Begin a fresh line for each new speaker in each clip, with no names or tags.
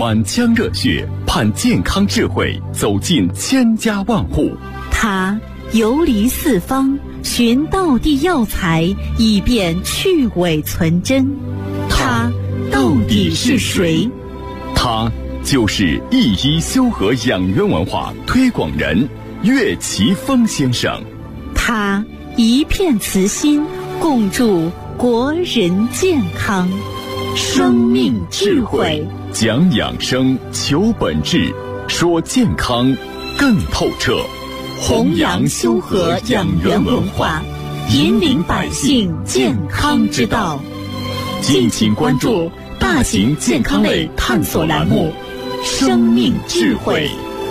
满腔热血，盼健康智慧走进千家万户。
他游离四方，寻道地药材，以便去伪存真。他到底是谁？
他就是一一修和养元文化推广人岳奇峰先生。
他一片慈心，共筑国人健康。生命智慧，
讲养生，求本质，说健康更透彻。
弘扬修和养元文化，引领百姓健康之道。敬请关注大型健康类探索栏目《生命智慧》。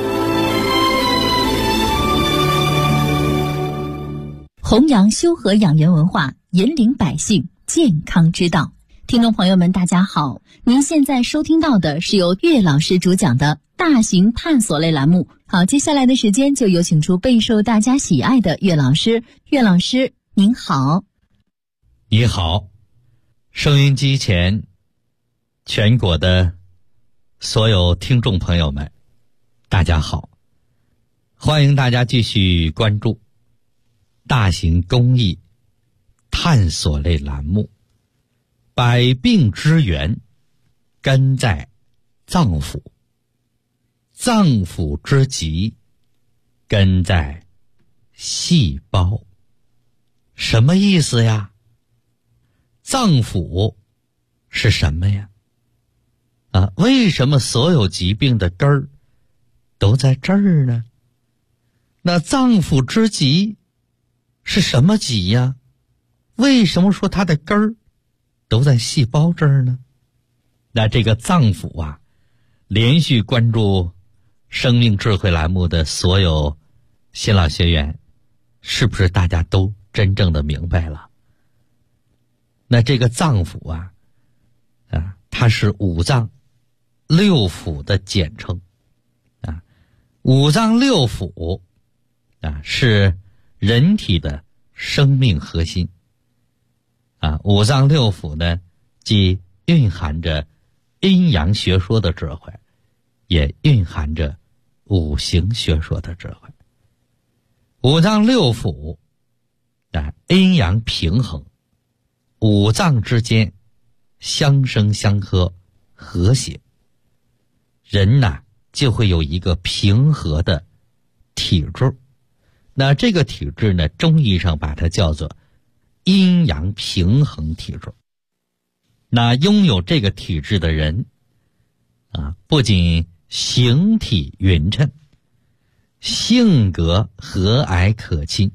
弘扬修和养元文化，引领百姓健康之道。听众朋友们，大家好，您现在收听到的是由岳老师主讲的大型探索类栏目。好，接下来的时间就有请出备受大家喜爱的岳老师。岳老师您好。
你好，收音机前全国的所有听众朋友们，大家好，欢迎大家继续关注大型公益探索类栏目百病之源根在脏腑，脏腑之疾根在细胞。什么意思呀？脏腑是什么呀？为什么所有疾病的根儿都在这儿呢？那脏腑之疾是什么疾呀？为什么说它的根儿都在细胞这儿呢？那这个脏腑啊，连续关注生命智慧栏目的所有新老学员，是不是大家都真正的明白了？那这个脏腑啊，它是五脏六腑的简称啊。五脏六腑是人体的生命核心五脏六腑呢，既蕴含着阴阳学说的智慧，也蕴含着五行学说的智慧。五脏六腑阴阳平衡，五脏之间相生相克和谐，人就会有一个平和的体质。那这个体质呢，中医上把它叫做阴阳平衡体质。那拥有这个体质的人不仅形体匀称，性格和蔼可亲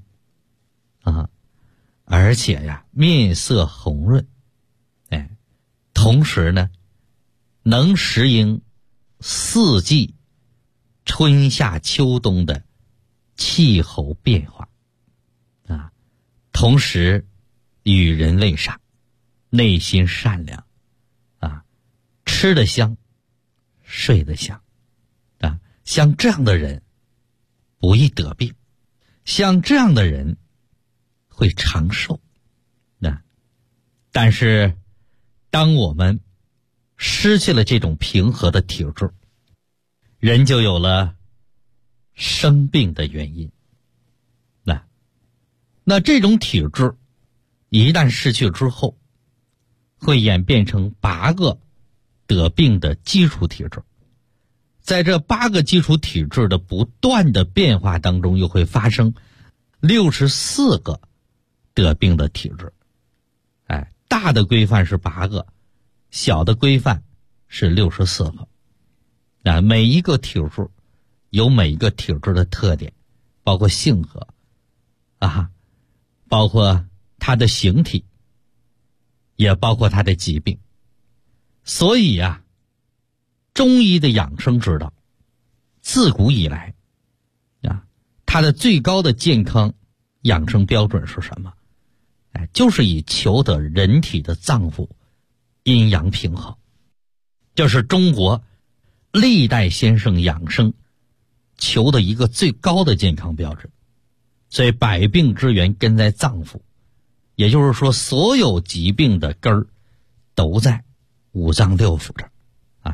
而且面色红润，同时呢，能适应四季春夏秋冬的气候变化同时与人为善，内心善良吃得香，睡得香像这样的人不易得病，像这样的人会长寿但是当我们失去了这种平和的体质，人就有了生病的原因。那这种体质一旦失去之后，会演变成8个得病的基础体质。在这8个基础体质的不断的变化当中，又会发生64个得病的体质。大的规范是8个，小的规范是64个。每一个体质有每一个体质的特点，包括性格包括它的形体，也包括它的疾病。所以中医的养生之道自古以来它的最高的健康养生标准是什么？就是以求得人体的脏腑阴阳平衡。这是中国历代先生养生求的一个最高的健康标准。所以百病之源根在脏腑，也就是说所有疾病的根儿都在五脏六腑这儿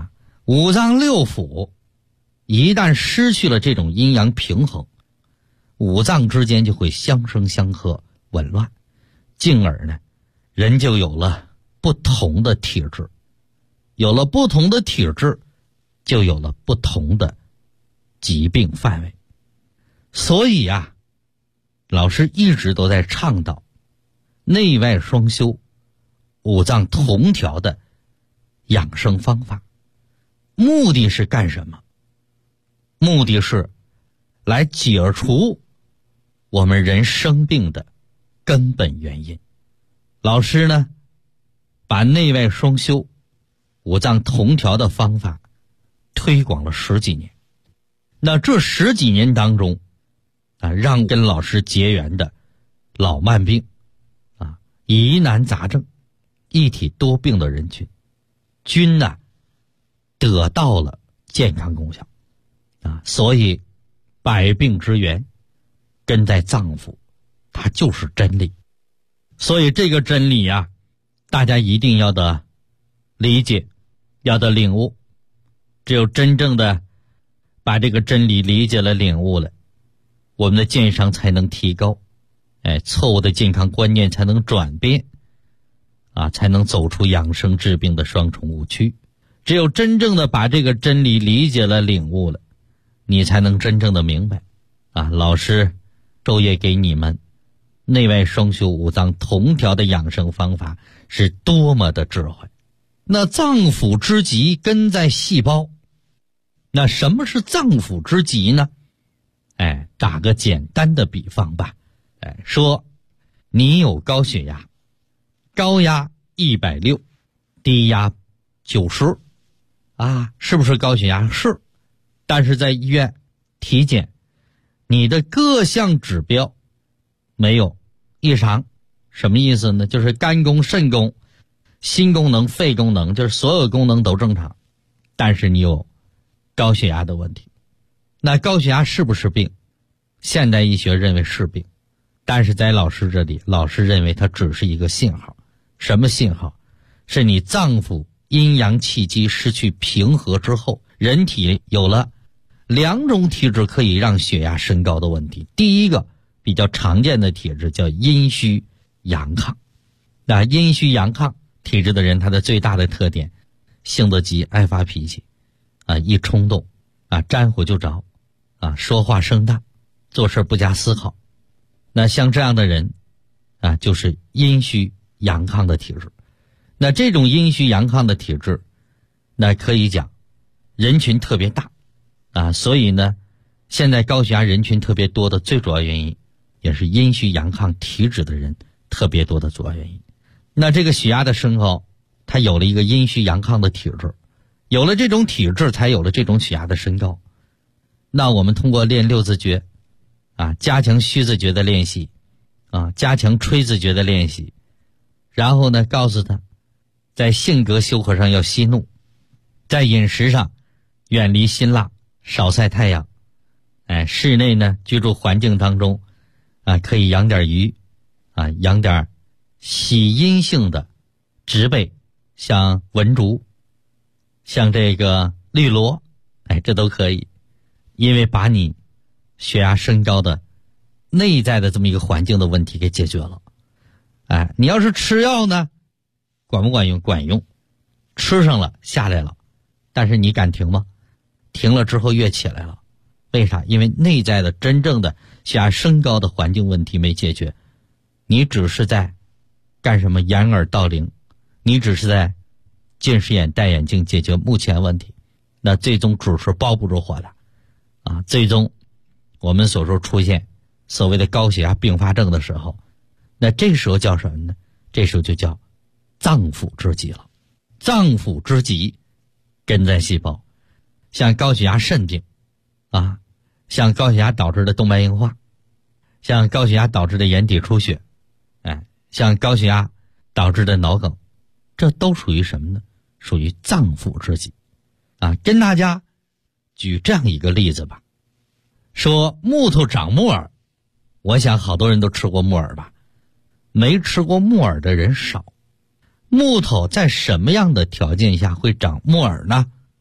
五脏六腑一旦失去了这种阴阳平衡，五脏之间就会相生相克，紊乱，进而呢，人就有了不同的体质，有了不同的体质，就有了不同的疾病范围。所以啊，老师一直都在倡导内外双修、五脏同调的养生方法。目的是干什么？目的是来解除我们人生病的根本原因。老师呢，把内外双修、五脏同调的方法推广了10几年。那这10几年当中啊，让跟老师结缘的老慢病啊、疑难杂症、一体多病的人群，均呢得到了健康功效啊。所以百病之源根在脏腑，它就是真理。所以这个真理啊，大家一定要的理解，要的领悟。只有真正的把这个真理理解了、领悟了，我们的健康才能提高，错误的健康观念才能转变啊，才能走出养生治病的双重误区。只有真正的把这个真理理解了、领悟了，你才能真正的明白啊，老师昼夜给你们内外双修、五脏同调的养生方法是多么的智慧。那脏腑之疾根在细胞，那什么是脏腑之疾呢？打个简单的比方吧，说你有高血压，高压160，低压90啊，是不是高血压？是。但是在医院体检，你的各项指标没有异常。什么意思呢？就是肝功、肾功、心功能、肺功能，就是所有功能都正常，但是你有高血压的问题。那高血压是不是病？现代医学认为是病，但是在老师这里，老师认为它只是一个信号。什么信号？是你脏腑阴阳气机失去平和之后，人体有了2种体质可以让血压升高的问题。第一个比较常见的体质叫阴虚阳亢。那阴虚阳亢体质的人，他的最大的特点，性子急，爱发脾气啊，一冲动啊，沾火就着啊，说话声大，做事不加思考。那像这样的人啊，就是阴虚阳亢的体质。那这种阴虚阳亢的体质，那可以讲人群特别大啊，所以呢，现在高血压人群特别多的最主要原因，也是阴虚阳亢体质的人特别多的主要原因。那这个血压的升高，它有了一个阴虚阳亢的体质，有了这种体质，才有了这种血压的升高。那我们通过练6字诀啊，加强虚字诀的练习啊，加强吹字诀的练习，然后呢，告诉他在性格修和上要息怒，在饮食上远离辛辣，少晒太阳，室内呢居住环境当中啊，可以养点鱼啊，养点喜阴性的植被，像文竹，像这个绿萝，这都可以。因为把你血压升高的内在的这么一个环境的问题给解决了。你要是吃药呢，管不管用？管用，吃上了下来了，但是你敢停吗？停了之后越起来了。为啥？因为内在的真正的血压升高的环境问题没解决，你只是在干什么？掩耳盗铃，你只是在近视眼戴眼镜解决目前问题，那最终只是包不住火的啊！最终我们所说出现所谓的高血压并发症的时候，那这时候叫什么呢？这时候就叫脏腑之疾了。脏腑之疾根在细胞，像高血压肾病啊，像高血压导致的动脉硬化，像高血压导致的眼底出血，像高血压导致的脑梗，这都属于什么呢？属于脏腑之疾啊。跟大家举这样一个例子吧，说木头长木耳，我想好多人都吃过木耳吧，没吃过木耳的人少。木头在什么样的条件下会长木耳呢？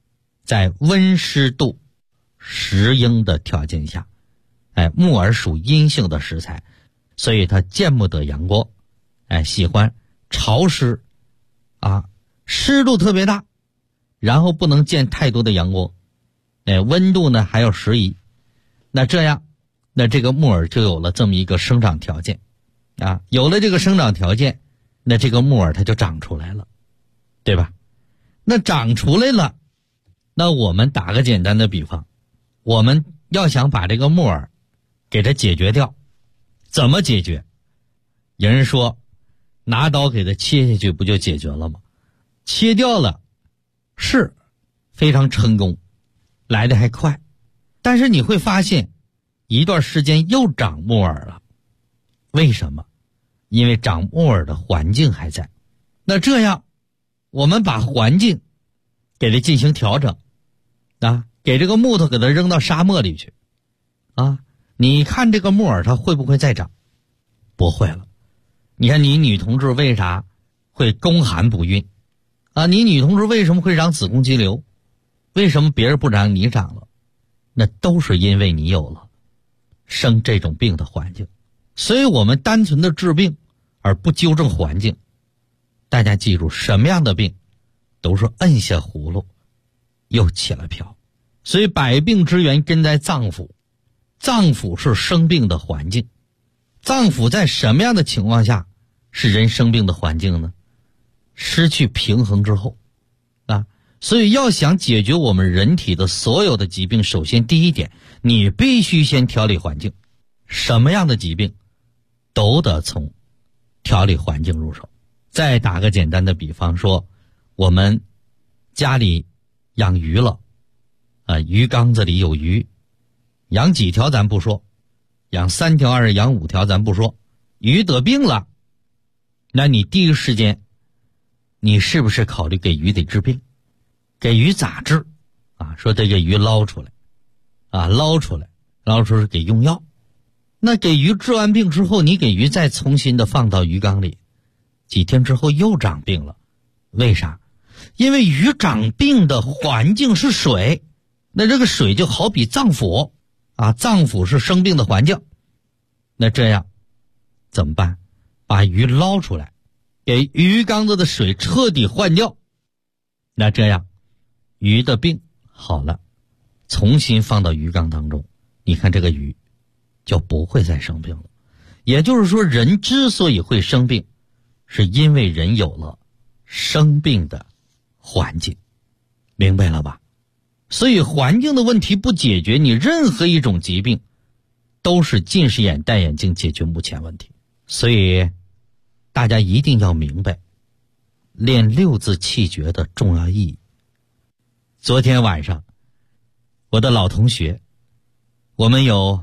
在温湿度适应的条件下，木耳属阴性的食材，所以它见不得阳光，喜欢潮湿湿度特别大，然后不能见太多的阳光，温度呢还要适宜。那这样，那这个木耳就有了这么一个生长条件有了这个生长条件，那这个木耳它就长出来了，对吧？那长出来了，那我们打个简单的比方，我们要想把这个木耳给它解决掉，怎么解决？有人说拿刀给它切下去不就解决了吗？切掉了是非常成功，来得还快，但是你会发现一段时间又长木耳了。为什么？因为长木耳的环境还在。那这样我们把环境给它进行调整给这个木头给它扔到沙漠里去你看这个木耳它会不会再长？不会了。你看你女同志为啥会宫寒不孕你女同志为什么会长子宫肌瘤？为什么别人不长你长了？那都是因为你有了生这种病的环境。所以我们单纯的治病而不纠正环境，大家记住，什么样的病都是摁下葫芦又起了瓢。所以百病之源根在脏腑，脏腑是生病的环境。脏腑在什么样的情况下是人生病的环境呢？失去平衡之后所以要想解决我们人体的所有的疾病，首先第一点，你必须先调理环境。什么样的疾病都得从调理环境入手。再打个简单的比方说，我们家里养鱼了鱼缸子里有鱼，养几条咱不说，养3条还是养5条咱不说，鱼得病了，那你第一时间你是不是考虑给鱼得治病？给鱼咋治说得给鱼捞出来捞出来给用药。那给鱼治完病之后，你给鱼再重新的放到鱼缸里，几天之后又长病了。为啥？因为鱼长病的环境是水，那这个水就好比脏腑脏腑是生病的环境。那这样怎么办？把鱼捞出来，给鱼缸子的水彻底换掉。那这样鱼的病好了，重新放到鱼缸当中，你看这个鱼就不会再生病了。也就是说，人之所以会生病，是因为人有了生病的环境。明白了吧？所以环境的问题不解决，你任何一种疾病都是近视眼戴眼镜解决目前问题。所以大家一定要明白练6字气诀的重要意义。昨天晚上我的老同学，我们有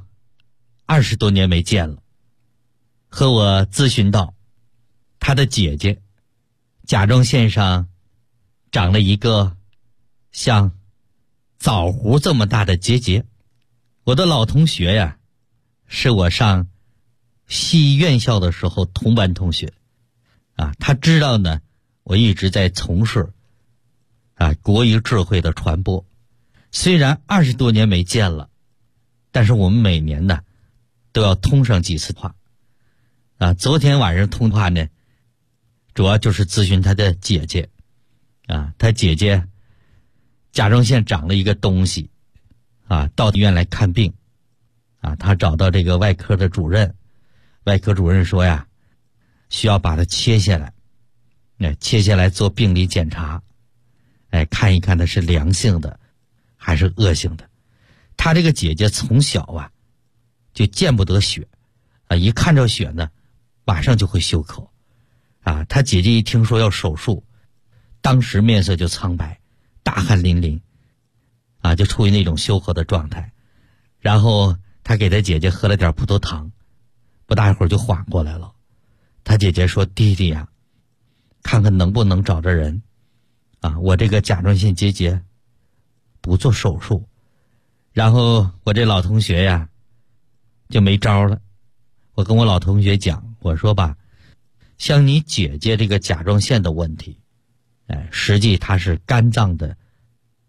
20多年没见了，和我咨询到他的姐姐甲状腺上长了一个像枣核这么大的结节。我的老同学呀，是我上西医院校的时候同班同学他知道呢我一直在从事国医智慧的传播。虽然20多年没见了，但是我们每年呢都要通上几次话昨天晚上通话呢，主要就是咨询他的姐姐他姐姐甲状腺长了一个东西到医院来看病他找到这个外科的主任，外科主任说呀，需要把它切下来，切下来做病理检查，看一看它是良性的还是恶性的。他这个姐姐从小就见不得血一看着血呢马上就会休克他姐姐一听说要手术，当时面色就苍白，大汗淋漓就处于那种休克的状态。然后他给他姐姐喝了点葡萄糖，不大一会儿就缓过来了。他姐姐说，弟弟呀，看看能不能找着人我这个甲状腺结节不做手术。然后我这老同学呀就没招了。我跟我老同学讲，我说吧，像你姐姐这个甲状腺的问题实际它是肝脏的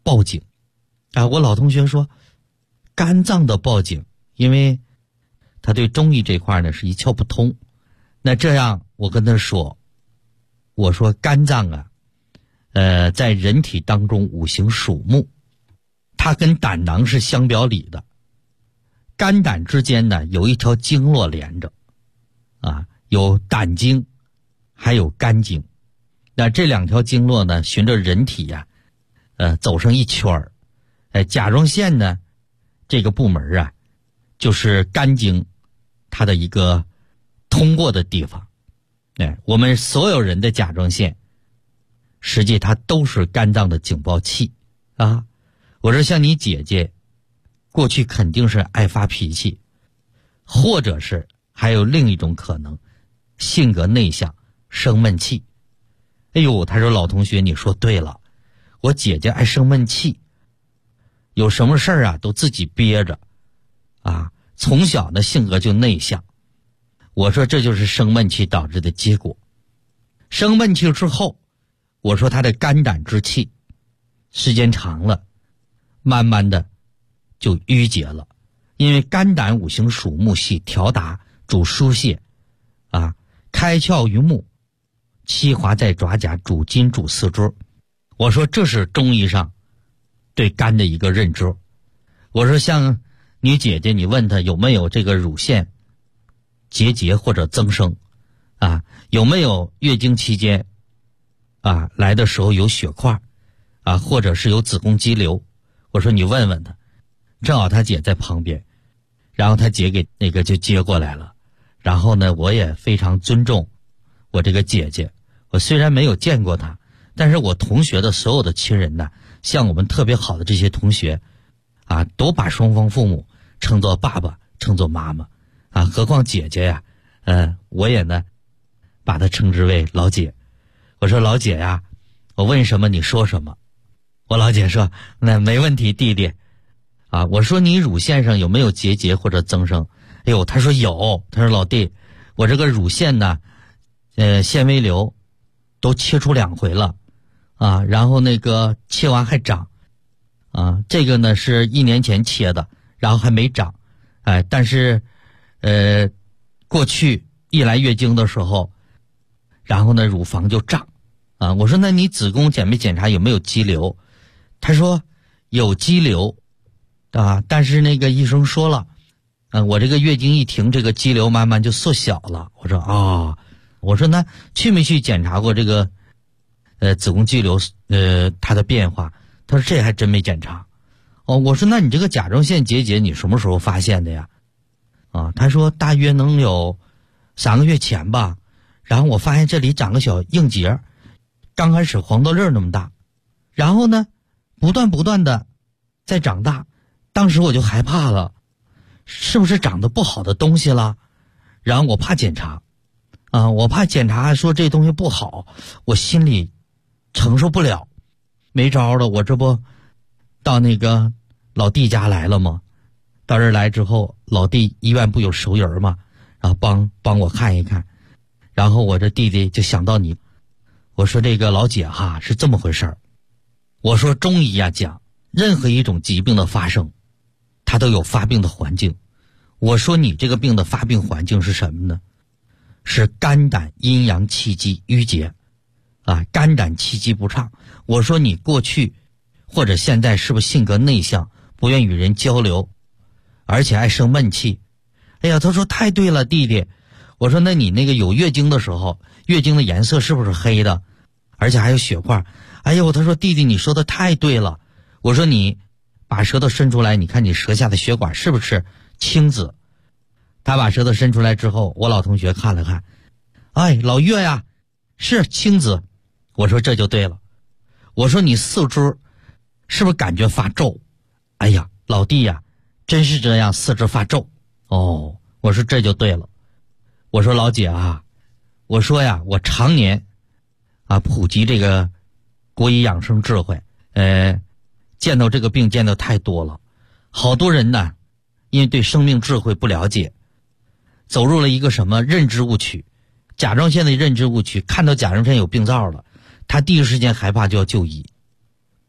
报警。我老同学说肝脏的报警，因为他对中医这块呢是一窍不通。那这样我跟他说，我说肝脏啊，在人体当中五行属木，它跟胆囊是相表里的，肝胆之间呢有一条经络连着，有胆经，还有肝经。那这两条经络呢，循着人体呀，走上一圈儿。甲状腺呢，这个部门啊，就是肝经它的一个通过的地方。我们所有人的甲状腺，实际它都是肝脏的警报器啊。我说像你姐姐，过去肯定是爱发脾气，或者是还有另一种可能，性格内向，生闷气。哎呦，他说老同学你说对了，我姐姐爱生闷气，有什么事儿啊都自己憋着从小呢性格就内向。我说这就是生闷气导致的结果。生闷气之后，我说他的肝胆之气时间长了，慢慢的就淤结了。因为肝胆五行属木系调达，主疏泄开窍于目，七华在爪甲，主筋主四肢。我说这是中医上对肝的一个认知。我说像你姐姐，你问她有没有这个乳腺结节或者增生有没有月经期间来的时候有血块或者是有子宫肌瘤。我说你问问她，正好她姐在旁边，然后她姐给那个就接过来了。然后呢，我也非常尊重我这个姐姐，我虽然没有见过她，但是我同学的所有的亲人呢，像我们特别好的这些同学都把双方父母称作爸爸，称作妈妈何况姐姐呀，我也呢把她称之为老姐。我说老姐呀，我问什么你说什么。我老姐说那没问题弟弟我说你乳腺上有没有结节或者增生。哎呦，她说有。她说老弟，我这个乳腺呢纤维瘤都切出2回了然后那个切完还长这个呢是1年前切的，然后还没长但是过去一来月经的时候，然后呢乳房就胀我说那你子宫检没检查有没有肌瘤。他说有肌瘤但是那个医生说了我这个月经一停，这个肌瘤慢慢就缩小了。我说我说那去没去检查过这个子宫肌瘤它的变化。他说这还真没检查。我说那你这个甲状腺结节你什么时候发现的呀？他说大约能有3个月前吧，然后我发现这里长个小硬结，刚开始黄豆粒那么大，然后呢不断的在长大。当时我就害怕了，是不是长得不好的东西了？然后我怕检查我怕检查说这东西不好，我心里承受不了。没招了，我这不到那个老弟家来了吗？到这儿来之后，老弟医院不有熟人吗？然后帮我看一看。然后我这弟弟就想到你，我说这个老姐是这么回事儿。我说中医讲任何一种疾病的发生，它都有发病的环境。我说你这个病的发病环境是什么呢？是肝胆阴阳气机淤结肝胆气机不畅。我说你过去或者现在是不是性格内向，不愿与人交流，而且爱生闷气。哎呀，他说太对了弟弟。我说那你那个有月经的时候，月经的颜色是不是黑的，而且还有血块？哎呦，他说弟弟你说的太对了。我说你把舌头伸出来，你看你舌下的血管是不是青紫？他把舌头伸出来之后，我老同学看了看，老岳呀，是青紫。我说这就对了。我说你四肢是不是感觉发皱？哎呀，老弟呀，真是这样，四肢发皱。我说这就对了。我说老姐我说呀，我常年普及这个国医养生智慧，见到这个病见到太多了。好多人呢，因为对生命智慧不了解，走入了一个什么认知误区，甲状腺的认知误区，看到甲状腺有病灶了，他第一时间害怕就要就医。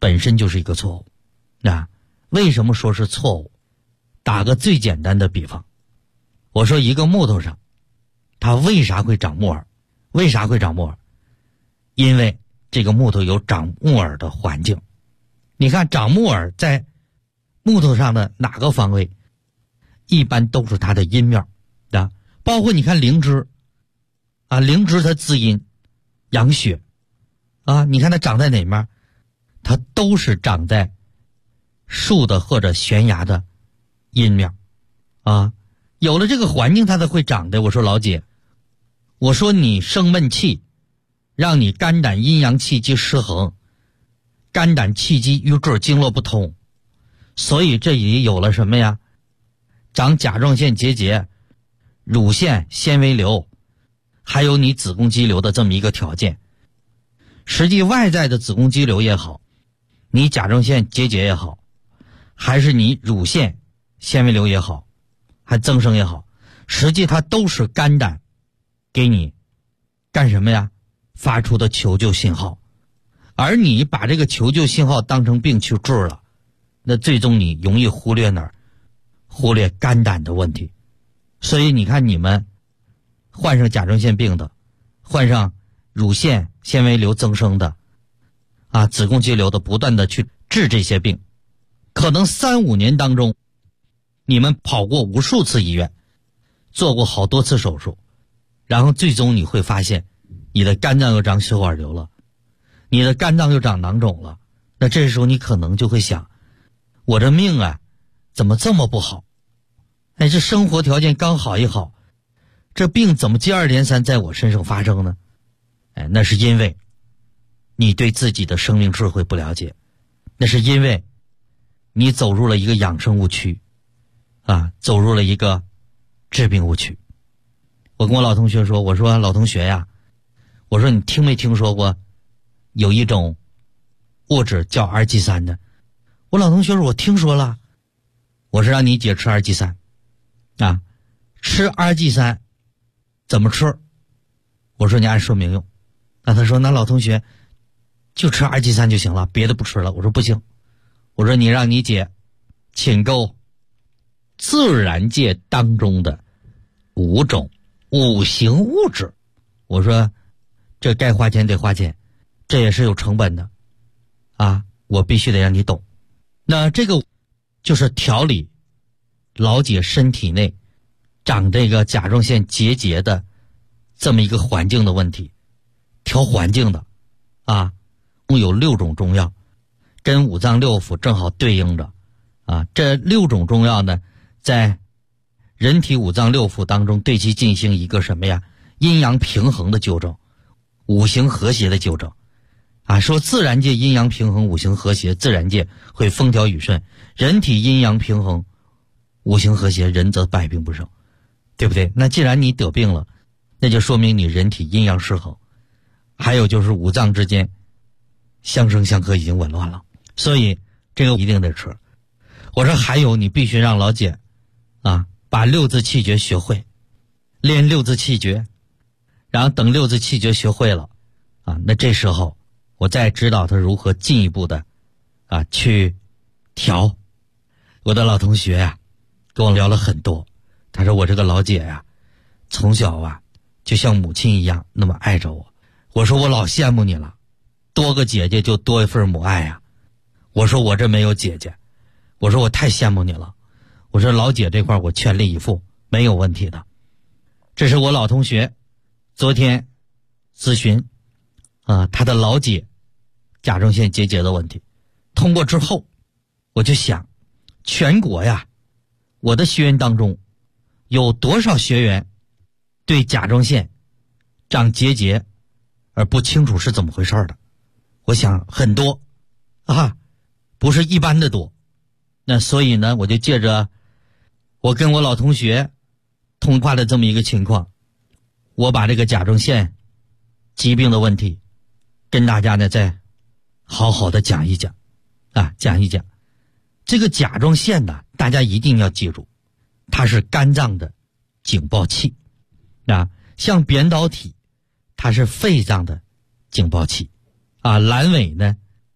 本身就是一个错误。为什么说是错误？打个最简单的比方，我说一个木头上，它为啥会长木耳？为啥会长木耳？因为这个木头有长木耳的环境。你看长木耳在木头上的哪个方位？一般都是它的阴面啊，包括你看灵芝啊，灵芝它滋阴养血啊，你看它长在哪面？它都是长在树的或者悬崖的阴面啊，有了这个环境它才会长的。我说老姐，我说你生闷气，让你肝胆阴阳气机失衡，肝胆气机瘀滞，经络不通，所以这里有了什么呀？长甲状腺结节、乳腺纤维瘤，还有你子宫肌瘤的这么一个条件。实际外在的子宫肌瘤也好，你甲状腺结节也好，还是你乳腺纤维瘤也好，还增生也好，实际它都是肝胆给你干什么呀？发出的求救信号。而你把这个求救信号当成病去治了，那最终你容易忽略哪儿？忽略肝胆的问题。所以你看，你们患上甲状腺病的，患上乳腺纤维瘤增生的啊，子宫肌瘤的，不断的去治这些病，可能3-5年当中你们跑过无数次医院，做过好多次手术，然后最终你会发现你的肝脏又长血管瘤了，你的肝脏又长囊肿了。那这时候你可能就会想，我这命啊怎么这么不好？哎，这生活条件刚好一好，这病怎么接二连三在我身上发生呢？哎，那是因为你对自己的生命智慧不了解，那是因为你走入了一个养生误区啊，走入了一个治病误区。我跟我老同学说，我说老同学呀，我说你听没听说过有一种物质叫二剂三的？我老同学说我听说了。我说让你姐吃二剂三啊，吃二剂三怎么吃？我说你按说明用。那他说那老同学就吃二剂三就行了，别的不吃了。我说不行，我说你让你姐请购自然界当中的5种五行物质。我说这该花钱得花钱，这也是有成本的啊，我必须得让你懂。那这个就是调理老姐身体内长这个甲状腺结节的这么一个环境的问题，调环境的啊，有6种中药跟五脏六腑正好对应着啊。这6种中药呢，在人体五脏六腑当中对其进行一个什么呀？阴阳平衡的纠正，五行和谐的纠正啊。说自然界阴阳平衡，五行和谐，自然界会风调雨顺；人体阴阳平衡，五行和谐，人则百病不生，对不对？那既然你得病了，那就说明你人体阴阳失衡，还有就是五脏之间相生相克已经紊乱了，所以这个一定得吃。我说还有，你必须让老姐啊把6字气诀学会，练6字气诀，然后等6字气诀学会了啊，那这时候我再指导他如何进一步的啊去调。我的老同学呀跟我聊了很多，他说我这个老姐呀从小啊就像母亲一样那么爱着我。我说我老羡慕你了，多个姐姐就多一份母爱呀。我说我这没有姐姐，我说我太羡慕你了。我说老姐这块我全力以赴，没有问题的。这是我老同学昨天咨询啊，他的老姐甲状腺结节的问题通过之后，我就想全国呀，我的学员当中有多少学员对甲状腺长结节而不清楚是怎么回事的？我想很多啊，不是一般的多。那所以呢，我就借着我跟我老同学通话的这么一个情况，我把这个甲状腺疾病的问题跟大家呢再好好的讲一讲啊，讲一讲。这个甲状腺呢，大家一定要记住，它是肝脏的警报器啊，像扁桃体它是肺脏的警报器啊，阑尾呢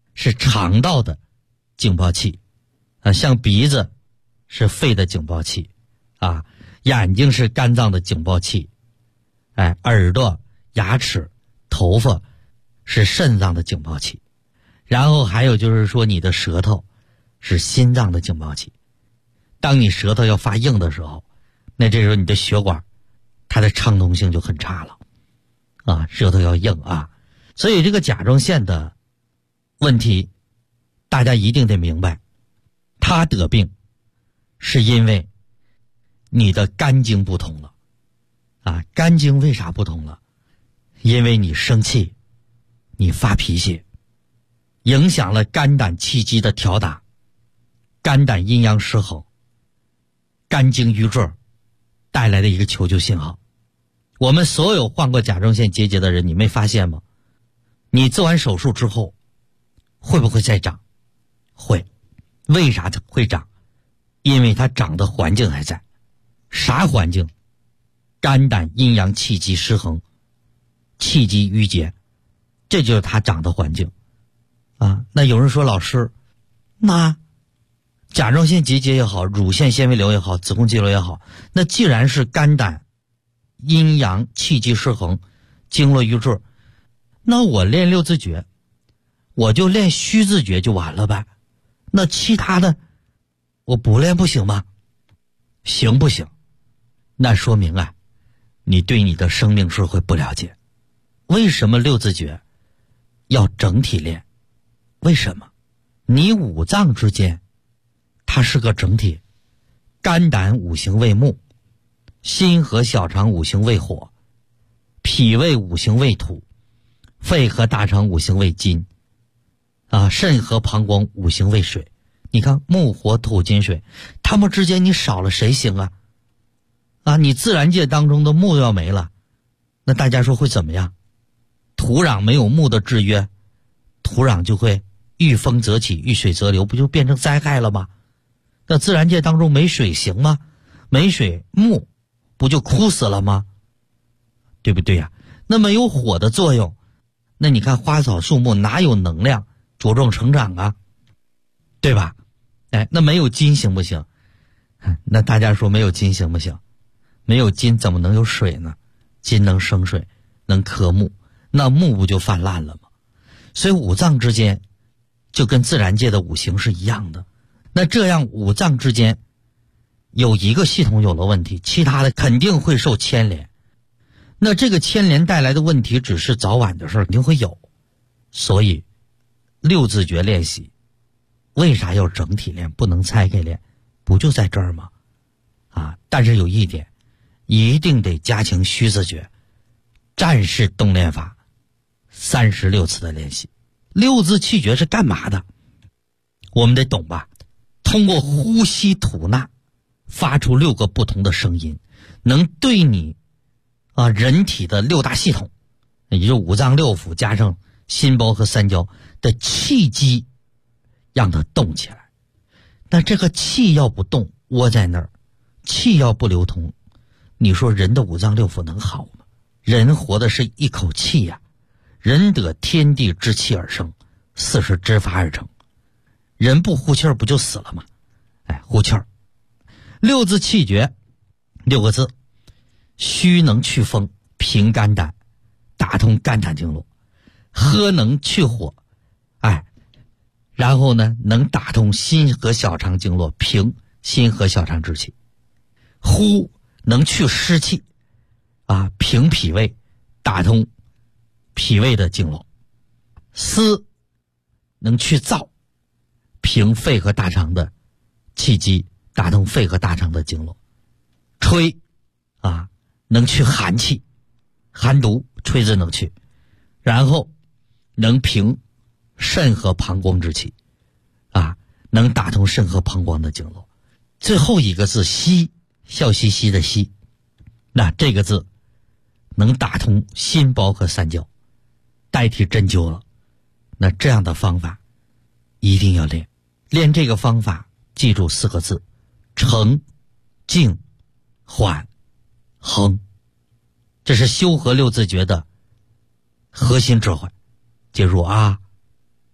是肠道的警报器像鼻子是肺的警报器眼睛是肝脏的警报器耳朵、牙齿、头发是肾脏的警报器，然后还有就是说你的舌头是心脏的警报器。当你舌头要发硬的时候，那这时候你的血管它的畅通性就很差了舌头要硬所以这个甲状腺的问题大家一定得明白，他得病是因为你的肝经不通了肝经为啥不通了？因为你生气，你发脾气，影响了肝胆气机的调达，肝胆阴阳失衡，肝经瘀滞带来的一个求救信号。我们所有患过甲状腺结节的人，你没发现吗？你做完手术之后会不会再长？会。为啥它会长？因为它长的环境还在。啥环境？肝胆阴阳气机失衡，气机郁结，这就是它长的环境那有人说，老师，那甲状腺结节也好，乳腺纤维瘤也好，子宫肌瘤也好，那既然是肝胆阴阳气机失衡，经络瘀滞，那我练六字诀，我就练虚字诀就完了呗？那其他的我不练不行吗？行不行？那说明你对你的生命智慧不了解。为什么六字诀要整体练？为什么？你五脏之间它是个整体，肝胆五行为木，心和小肠五行为火，脾胃五行为土，肺和大肠五行为金肾和膀胱五行为水。你看木火土金水，它们之间你少了谁行你自然界当中的木要没了，那大家说会怎么样？土壤没有木的制约，土壤就会遇风则起，遇水则流，不就变成灾害了吗？那自然界当中没水行吗？没水木不就枯死了吗？对不对呀？那没有火的作用，那你看花草树木哪有能量茁壮成长对吧？那没有金行不行？那大家说没有金行不行？没有金怎么能有水呢？金能生水，能克木，那木不就泛滥了吗？所以五脏之间就跟自然界的五行是一样的。那这样五脏之间有一个系统有了问题，其他的肯定会受牵连。那这个牵连带来的问题只是早晚的事，肯定会有。所以六字诀练习为啥要整体练，不能拆开练？不就在这儿吗？但是有一点，一定得加强虚字诀，战士动练法36次的练习。六字气诀是干嘛的？我们得懂吧？通过呼吸吐纳发出6个不同的声音，能对你人体的6大系统，也就是五脏六腑加上心包和三焦的气机让它动起来。但这个气要不动，窝在那儿，气要不流通，你说人的五脏六腑能好吗？人活的是一口气呀，人得天地之气而生，4时之发而成。人不呼气儿不就死了吗？呼气儿。六字气诀6个字：虚能去风，平肝胆，打通肝胆经络；喝能去火，然后呢能打通心和小肠经络，平心和小肠之气；呼能去湿气，平脾胃，打通脾胃的经络；思能去燥，平肺和大肠的气机，打通肺和大肠的经络；吹能去寒气，寒毒吹子能去，然后能平肾和膀胱之气，能打通肾和膀胱的经络。最后一个字息，笑嘻嘻的息，那这个字能打通心包和三焦，代替针灸了。那这样的方法一定要练。练这个方法记住4个字：沉、静、缓、恒。这是修和六字诀的核心智慧，记住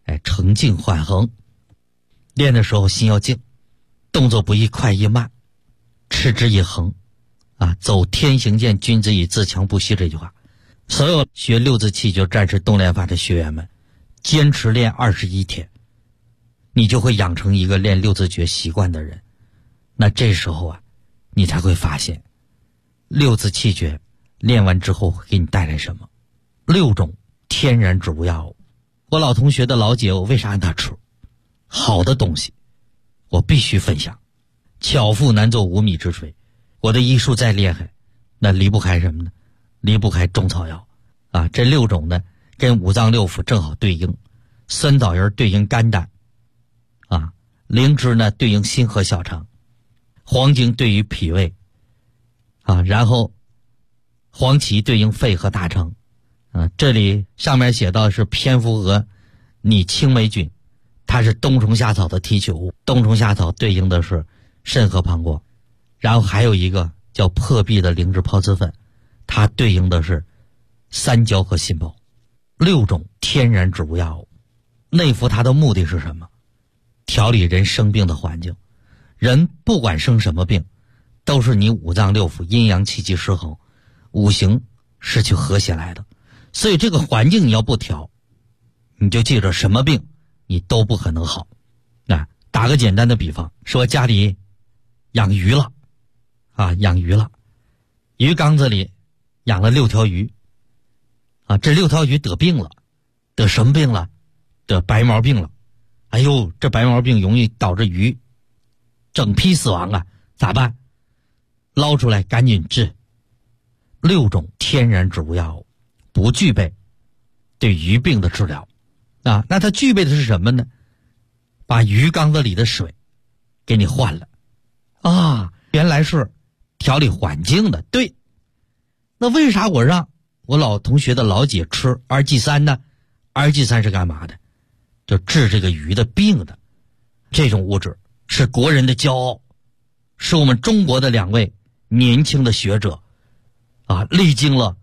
成静缓衡。练的时候心要静，动作不一快一慢，持之以恒走天行健，君子以自强不息这句话。所有学六字气诀战士动练法的学员们，坚持练21天，你就会养成一个练六字诀习惯的人。那这时候你才会发现六字气诀练完之后会给你带来什么。6种天然植物药物，我老同学的老姐，我为啥让她吃？好的东西我必须分享。巧妇难做无米之炊，我的医术再厉害，那离不开什么呢？离不开中草药这6种呢跟五脏六腑正好对应。酸枣仁对应肝胆灵芝呢对应心和小肠，黄精对于脾胃然后黄芪对应肺和大肠这里上面写到是蝙蝠蛾拟青霉菌，它是冬虫夏草的提取物，冬虫夏草对应的是肾和膀胱。然后还有一个叫破壁的灵芝孢子粉，它对应的是三焦和心包。6种天然植物药物，内服它的目的是什么？调理人生病的环境。人不管生什么病，都是你五脏六腑阴阳气机失衡，五行失去和谐来的。所以这个环境你要不调，你就记着什么病你都不可能好。打个简单的比方，说家里养鱼了养鱼了，鱼缸子里养了6条鱼这6条鱼得病了，得什么病了？得白毛病了。哎呦，这白毛病容易导致鱼整批死亡咋办？捞出来赶紧治。6种天然植物药物不具备对鱼病的治疗那它具备的是什么呢？把鱼缸子里的水给你换了原来是调理环境的。对，那为啥我让我老同学的老姐吃2G3呢？2G3是干嘛的？就治这个鱼的病的。这种物质是国人的骄傲，是我们中国的2位年轻的学者历经了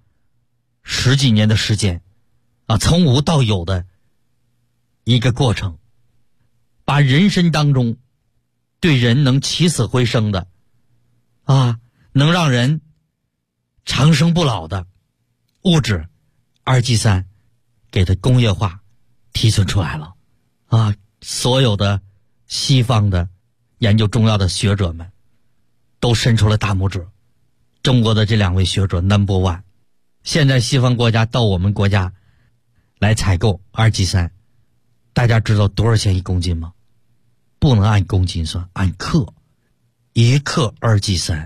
10几年的时间从无到有的一个过程，把人参当中对人能起死回生的能让人长生不老的物质2G3给它工业化提纯出来了所有的西方的研究中药的学者们都伸出了大拇指。中国的这2位学者 No.1， 现在西方国家到我们国家来采购2G3，大家知道多少钱1公斤吗？不能按公斤算，按克。1克2G3，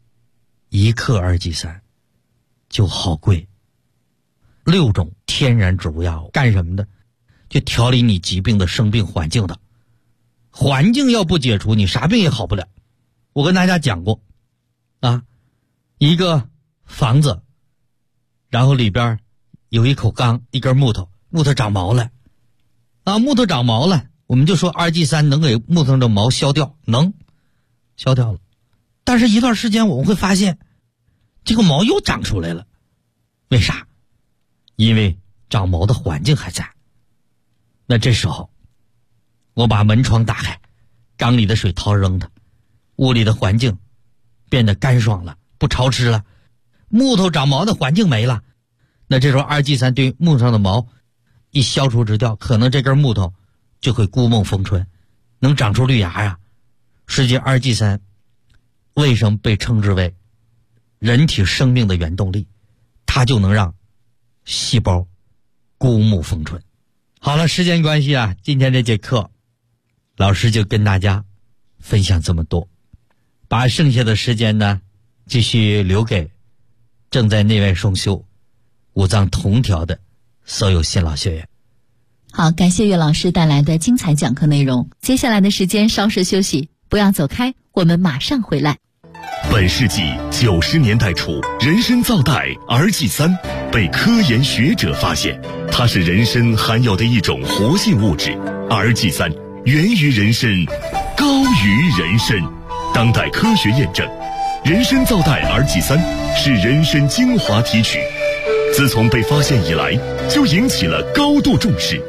就好贵。6种天然植物药物干什么的？就调理你疾病的生病环境的。环境要不解除，你啥病也好不了。我跟大家讲过一个房子，然后里边有一口缸，一根木头长毛了木头长毛了，我们就说2G3能给木头的毛消掉，能消掉了。但是一段时间我们会发现这个毛又长出来了。为啥？因为长毛的环境还在。那这时候我把门窗打开，缸里的水掏扔它，屋里的环境变得干爽了，不潮湿了，木头长毛的环境没了。那这时候2G3对木头上的毛一消除之掉，可能这根木头就会孤梦逢春，能长出绿芽实际 2G3 为什么被称之为人体生命的原动力？它就能让细胞孤木逢春。好了，时间关系今天这节课老师就跟大家分享这么多，把剩下的时间呢继续留给正在内外双修五脏同调的所有新老学员。
好，感谢岳老师带来的精彩讲课内容。接下来的时间稍事休息，不要走开，我们马上回来。
本世纪90年代初，人参皂苷 2G3 被科研学者发现，它是人参含有的一种活性物质。2G3 源于人参，高于人参。当代科学验证，人参皂苷 2G3 是人参精华提取，自从被发现以来，就引起了高度重视。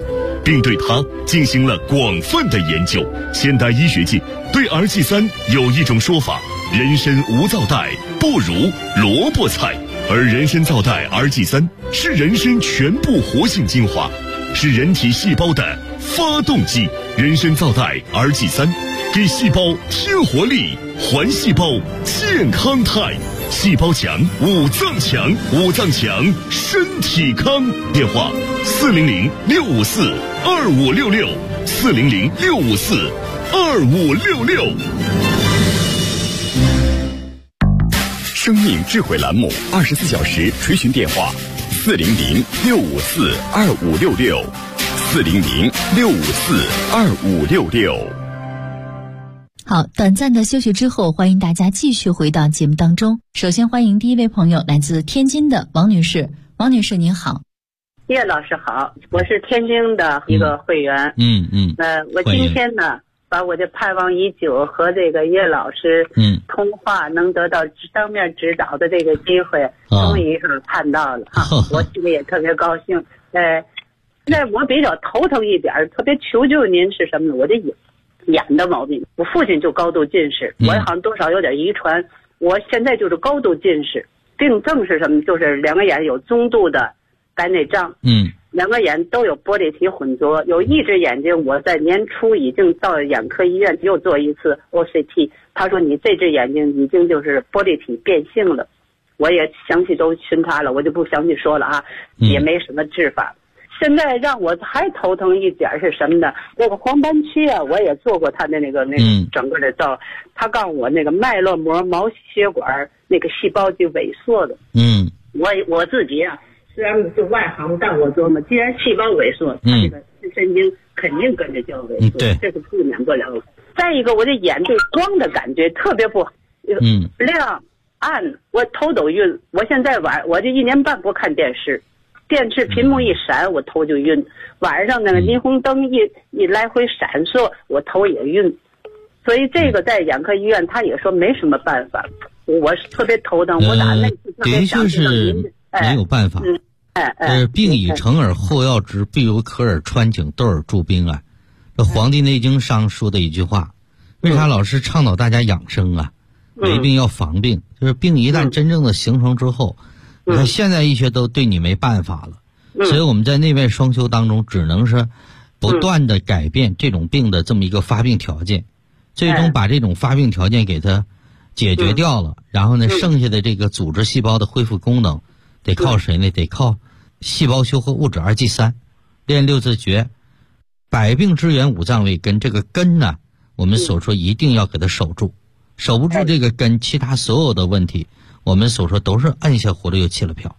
并对它进行了广泛的研究。现代医学界对儿剂三有一种说法：人参无皂带，不如萝卜菜。而人参皂带儿剂三是人参全部活性精华，是人体细胞的发动机。人参皂带儿剂三给细胞添活力，还细胞健康态。细胞强，五脏强，五脏强，身体康。电话400-654-2566，400-654-2566。
生命智慧栏目24小时垂询电话：400-654-2566，400-654-2566。
好，短暂的休息之后，欢迎大家继续回到节目当中。首先欢迎第一位朋友，来自天津的王女士。王女士您好。
叶老师好，我是天津的一个会员。我今天呢，把我的盼望已久和这个叶老师通话能得到当面指导的这个机会，终于是看到了哈，我心里也特别高兴。现在我比较头疼一点，特别求救您是什么呢？我的眼的毛病，我父亲就高度近视，我好像多少有点遗传，我现在就是高度近视，病症是什么？就是两个眼有中度的白内障，两个眼都有玻璃体混浊，有一只眼睛我在年初已经到眼科医院又做一次 OCT， 他说你这只眼睛已经就是玻璃体变性了，我也详细都询他了，我就不详细说了啊，也没什么治法。现在让我还头疼一点是什么呢？那个黄斑区啊，我也做过他的那个整个的照，他告诉我那个脉络膜毛血管那个细胞就萎缩了。我自己啊，虽然是外行，但我琢磨，既然细胞萎缩，他这个神经肯定跟着就要萎缩，这是避免不了的。再一个，我的眼对光的感觉特别不好，亮暗，我头都晕。我现在我这1年半不看电视。电视屏幕一闪，我头就晕；晚上那个霓虹灯一来回闪烁，我头也晕。所以这个在眼科医院，他也说没什么办法。我是特别头疼，我打那次特别想知道您
没有办法。病已成而后要之，必有可而穿井，斗而助兵啊。这《黄帝内经》上说的一句话，为啥老是倡导大家养生啊？没病要防病，就是病一旦真正的形成之后。你看现在医学都对你没办法了，所以我们在内外双修当中只能是不断的改变这种病的这么一个发病条件，最终把这种发病条件给它解决掉了，然后呢剩下的这个组织细胞的恢复功能得靠谁呢？得靠细胞修合物质儿剂三，练六字诀，百病之源五脏位根，这个根呢我们所说一定要给它守住，守不住这个根，其他所有的问题我们所说都是按下葫芦又弃了瓢。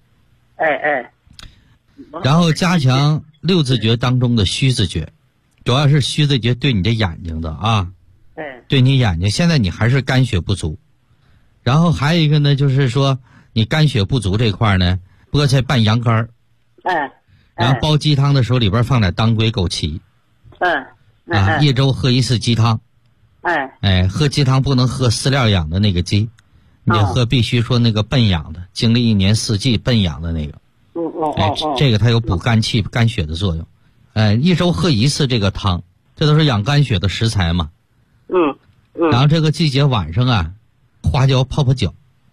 然后加强六字诀当中的虚字诀，主要是虚字诀对你的眼睛的啊，对你眼睛，现在你还是肝血不足。然后还有一个呢，就是说你肝血不足这块呢，菠菜拌羊肝，然后煲鸡汤的时候里边放点当归枸杞，一周喝1次鸡汤，喝鸡汤不能喝饲料养的那个鸡。你喝必须说那个笨养的，经历1年4季笨养的那个，这个它有补肝气、肝血的作用。1周喝1次这个汤，这都是养肝血的食材嘛。然后这个季节晚上啊，花椒泡泡脚。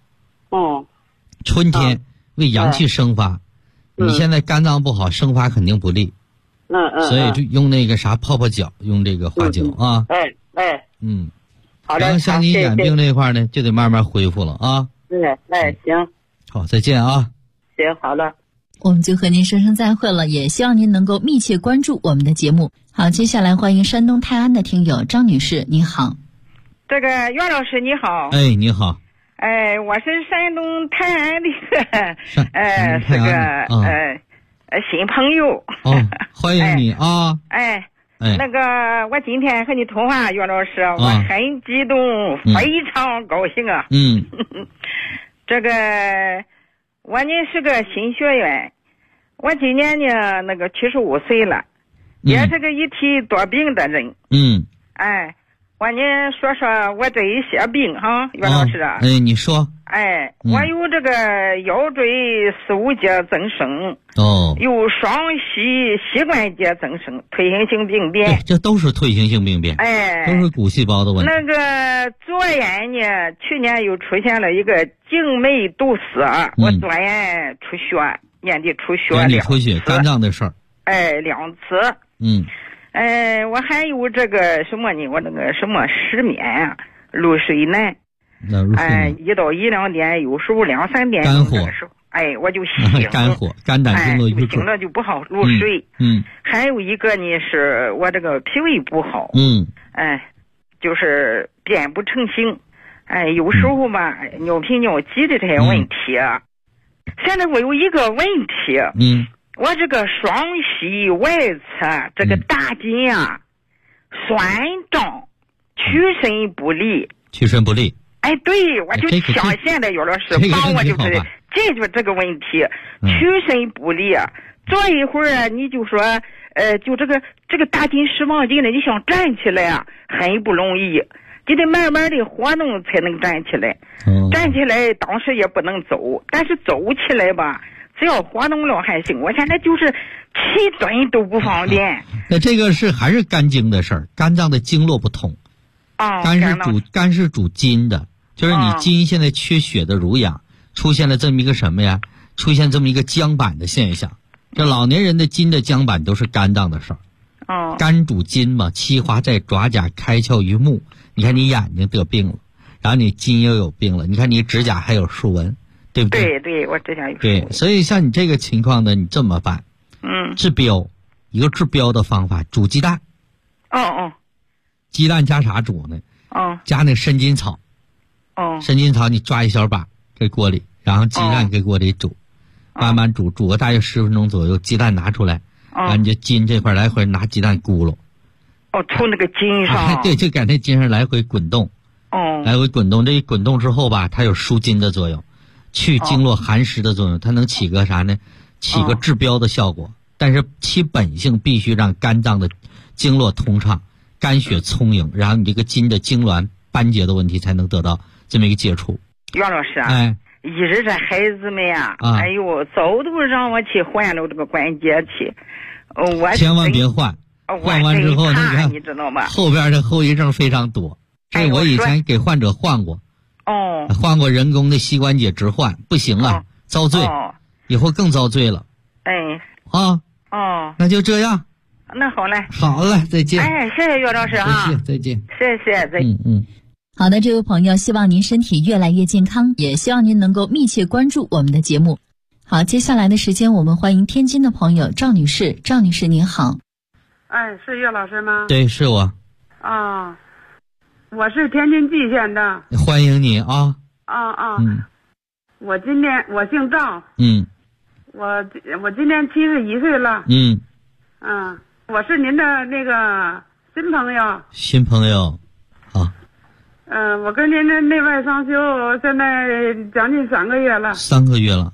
春天为阳气生发，你现在肝脏不好，生发肯定不利。所以就用那个啥泡泡脚，用这个花椒啊。
好的，
然后像你眼病这块呢，就得慢慢恢复了啊。
行，
好，再见啊。
行，好了，
我们就和您说声再会了，也希望您能够密切关注我们的节目。好，接下来欢迎山东泰安的听友张女士，你好。
这个袁老师你好。
你好。
我是山东泰安的是个新朋友。
欢迎你啊。
那个我今天和你通话，袁老师，我很激动，非常高兴啊。这个我呢是个新学员，我今年呢那个75岁了，也是个一体多病的人。 我呢说说我这一些病哈，袁老师。
你说。
我有这个腰椎四五节增生，有双膝关节增生，退行性病变。
对，这都是退行性病变，都是骨细胞的问题。
那个左眼呢，去年又出现了一个静脉堵塞，我左眼出血，眼底出血2次，
肝脏的事儿。
2次。我还有这个什么呢？我那个什么失眠啊，入睡难。一到1-2点，有时候2-3点
肝火，
我就醒，
肝火，肝胆经络郁
醒了就不好入睡。还有一个呢，是我这个脾胃不好。就是便不成形。有时候吧，尿频尿急的这些问题。现在我有一个问题。我这个双膝外侧这个大筋啊，酸胀，屈伸不利。对，我就想现在有的是帮我就是解决这个问题，屈伸不利。坐一会儿你就说，就这个大筋释放筋呢，你想站起来啊，很不容易，你得慢慢的活动才能站起来。站起来当时也不能走，但是走起来吧，只要活动了还行。我现在就是起蹲都不方便。
那这个还是肝经的事儿，肝脏的经络不通。肝是主筋的，就是你筋现在缺血的濡养，出现了这么一个什么呀？出现这么一个僵板的现象。这老年人的筋的僵板都是肝脏的事儿。肝主筋嘛，七华在爪甲，开窍于目。你看你眼睛得病了，然后你筋又有病了，你看你指甲还有竖纹，对不对？
对，我指甲有。
对，所以像你这个情况呢，你这么办？治标，一个治标的方法，煮鸡蛋。鸡蛋加啥煮呢？加那生筋草。生筋草你抓一小把这锅里，然后鸡蛋给锅里煮，慢慢煮个大约10分钟左右，鸡蛋拿出来，然后你就筋这块来回拿鸡蛋咕噜。
从那个筋上。
对，就在那筋上来回滚动。来回滚动，这一滚动之后吧，它有舒筋的作用，去经络寒湿的作用，它能起个啥呢？起个治标的效果。但是其本性必须让肝脏的经络通畅，肝血充盈，然后你这个筋的痉挛斑结的问题才能得到这么一个解除。
袁老师一直这孩子们呀，早都让我去换了这个关节去。我
千万别换，换完之后那个
你知道吗？
后边的后遗症非常多。这我以前给患者换过。换过人工的膝关节置换，不行了，遭罪。以后更遭罪了。那就这样。
那好嘞。
好嘞，再见。
谢谢岳老师啊。
再见。
谢谢，再见。
好的，这位朋友，希望您身体越来越健康，也希望您能够密切关注我们的节目。好，接下来的时间我们欢迎天津的朋友赵女士。赵女士您好。
是岳老师吗？
对，是我。
我是天津蓟县的。
欢迎你啊。
我姓赵。我今年71岁了。我是您的那个新朋友。
新朋友，好。
我跟您的内外双修现在将近3个月了。
3个月了。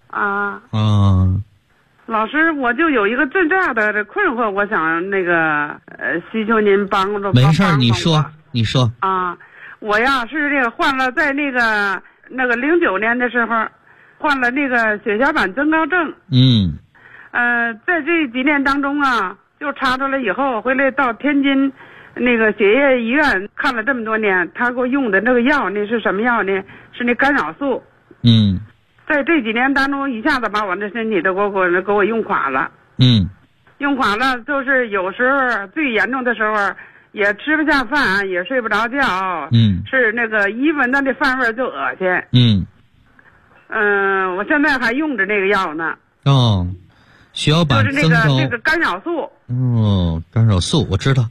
老师，我就有一个最大的困惑，我想那个需求您帮助。
没事儿，你说。
我呀是这个患了，在那个09年的时候患了那个血小板增高症。在这几年当中啊，就查出来以后，回来到天津那个血液医院看了这么多年，他给我用的那个药呢是什么药呢？是那干扰素。在这几年当中，一下子把我的身体都给我用垮了。用垮了，就是有时候最严重的时候也吃不下饭，也睡不着觉。是那个一闻到那饭味就恶心。我现在还用着那个药呢。
血小板增高。
就是这个干扰素。
干扰素我知道。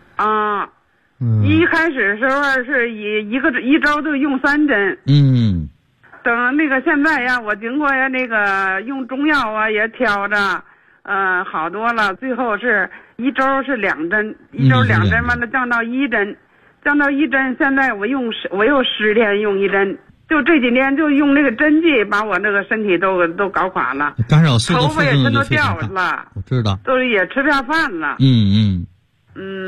一开始时候是一周就用3针。等那个现在呀，我经过呀那个用中药啊也调着，好多了。最后是一周是2针，一周2针，完了降到1针，现在我又10天用1针。就这几年就用那个针剂，把我那个身体都搞垮了。
干扰素的
头发也全都
非常
掉了，
我知道，
都也吃不下饭了。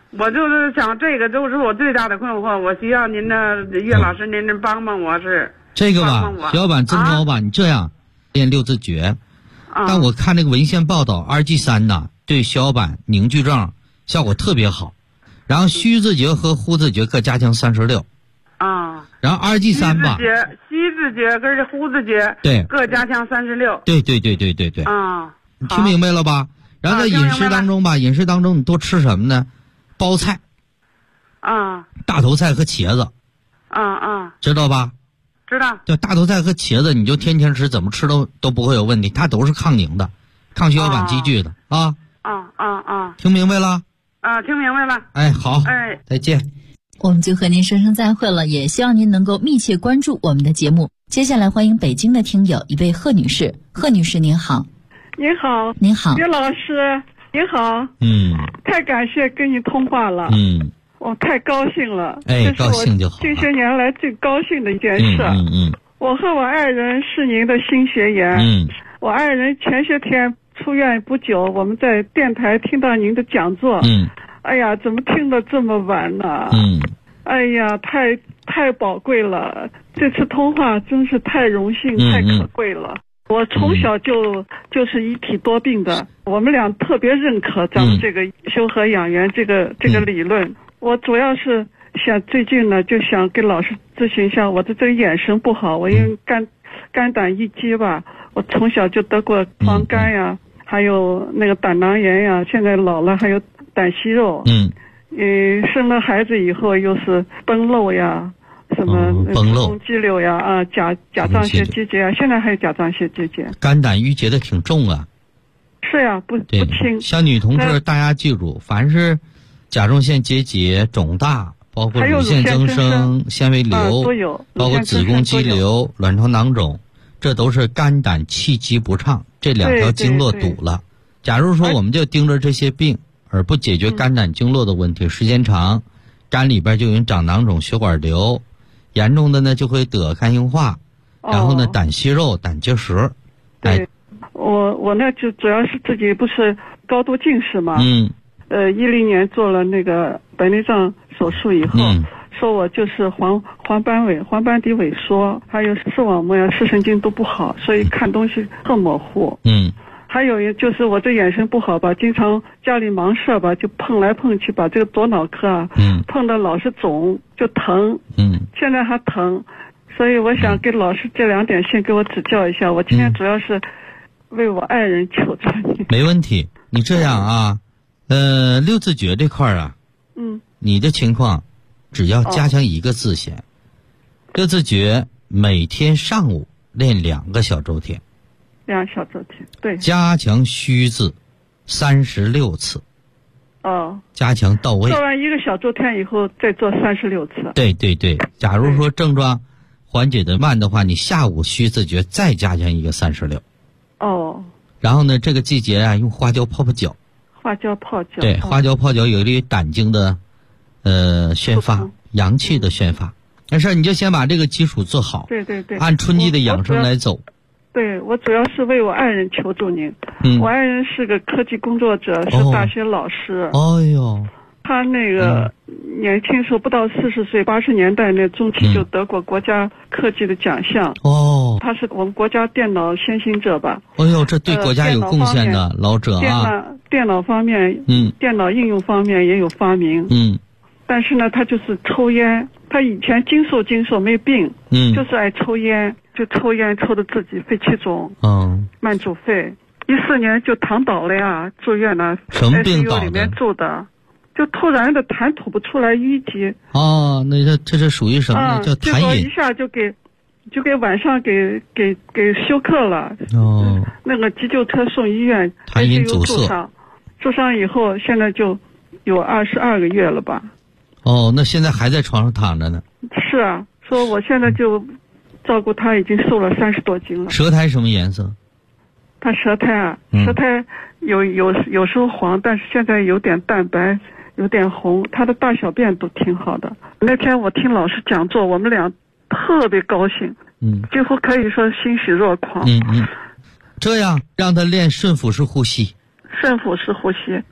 我就是想这个就是我最大的困惑，我需要您的岳老师您帮帮我是。
这个吧，血小板增高吧，你这样练六字诀。但我看那个文献报道，RG3呐对血小板凝聚症效果特别好。然后虚字诀和呼字诀各加强36。然后RG3吧，
虚字诀跟呼字诀
对
各加强36。
对。你听明白了吧？然后在饮食当中吧，饮食当中你多吃什么呢？包菜。大头菜和茄子。知道吧？
知道。
就大头菜和茄子，你就天天吃，怎么吃都不会有问题，它都是抗凝的，抗血小板积聚的啊。听明白了？
听明白了。
哎，好，再见。
我们就和您说声再会了，也希望您能够密切关注我们的节目。接下来欢迎北京的听友一位贺女士。贺女士您好。
您好。
您好。
岳老师您好。太感谢跟你通话了。我太高兴了。
高兴就好。
这些年来最高兴的一件事。我和我爱人是您的新学员。我爱人前些天出院不久，我们在电台听到您的讲座。哎呀，怎么听得这么晚呢？哎呀，太宝贵了，这次通话真是太荣幸，太可贵了。我从小就是一体多病的，我们俩特别认可咱们这个修和养元这个理论。我主要是想最近呢，就想跟老师咨询一下，我的这个眼神不好，我因为肝胆郁积吧，我从小就得过黄疸呀，还有那个胆囊炎呀，现在老了还有胆息肉。生了孩子以后又是崩漏呀，什么
崩漏、
肌瘤呀，甲状腺结节啊，现在还有甲状腺结节。
肝胆郁结的挺重啊。
是呀，不轻。
像女同志，大家记住，凡是甲状腺结节、肿大，包括乳腺增生、纤维瘤，
都有，
包括子宫肌瘤、卵巢囊肿，这都是肝胆气机不畅，这两条经络堵了。假如说我们就盯着这些病，而不解决肝胆经络的问题，时间长，肝里边就有长囊肿、血管瘤，严重的呢就会得肝硬化，然后呢胆息肉、胆结石。
对，我呢就主要是自己不是高度近视嘛，10年做了那个白内障手术以后，说我就是黄斑底萎缩，还有视网膜呀、视神经都不好，所以看东西特模糊。还有就是我这眼神不好吧，经常家里忙事吧，就碰来碰去，把这个左脑壳碰得老是肿，就疼。现在还疼，所以我想给老师这2点先给我指教一下。我今天主要是为我爱人求助你。
没问题，你这样啊，六字诀这块啊，你的情况只要加强一个字先。六字诀每天上午练2个小周天。
2小周天，对。
加强虚字36次。加强到位。
做完1个小周天以后，再做36次。
对。假如说症状缓解的慢的话，你下午虚字诀再加强一个36。然后呢，这个季节啊，用花椒泡脚。
花椒泡脚。
对，花椒泡脚有利于胆经的宣发，阳气的宣发。没事，你就先把这个基础做好。
对。
按春季的养生来走。
对，我主要是为我爱人求助您。我爱人是个科技工作者，是大学老师。他那个年轻时候不到40岁，80年代那中期就得过国家科技的奖项。他是我们国家电脑先行者吧。
这对国家有贡献的老者啊。
电脑方面，电脑应用方面也有发明。但是呢，他就是抽烟。他以前经受没病，就是爱抽烟，就抽烟抽的自己肺气肿，慢阻肺。14年就躺倒了呀，住院了，
什么病倒的？
ICU 里面住的，就突然的痰吐不出来，淤积。
那这是属于什么？叫痰饮。
结果一下就给晚上给休克了。那个急救车送医院，
痰饮阻塞。
住上以后，现在就有22个月了吧。
那现在还在床上躺着呢。
是啊，说我现在就照顾他，已经瘦了30多斤了。
舌苔什么颜色？
他舌苔舌苔有时候黄，但是现在有点淡白，有点红。他的大小便都挺好的。那天我听老师讲座，我们俩特别高兴，几乎可以说欣喜若狂。
这样让他练顺腹式呼吸。
顺腹式呼吸，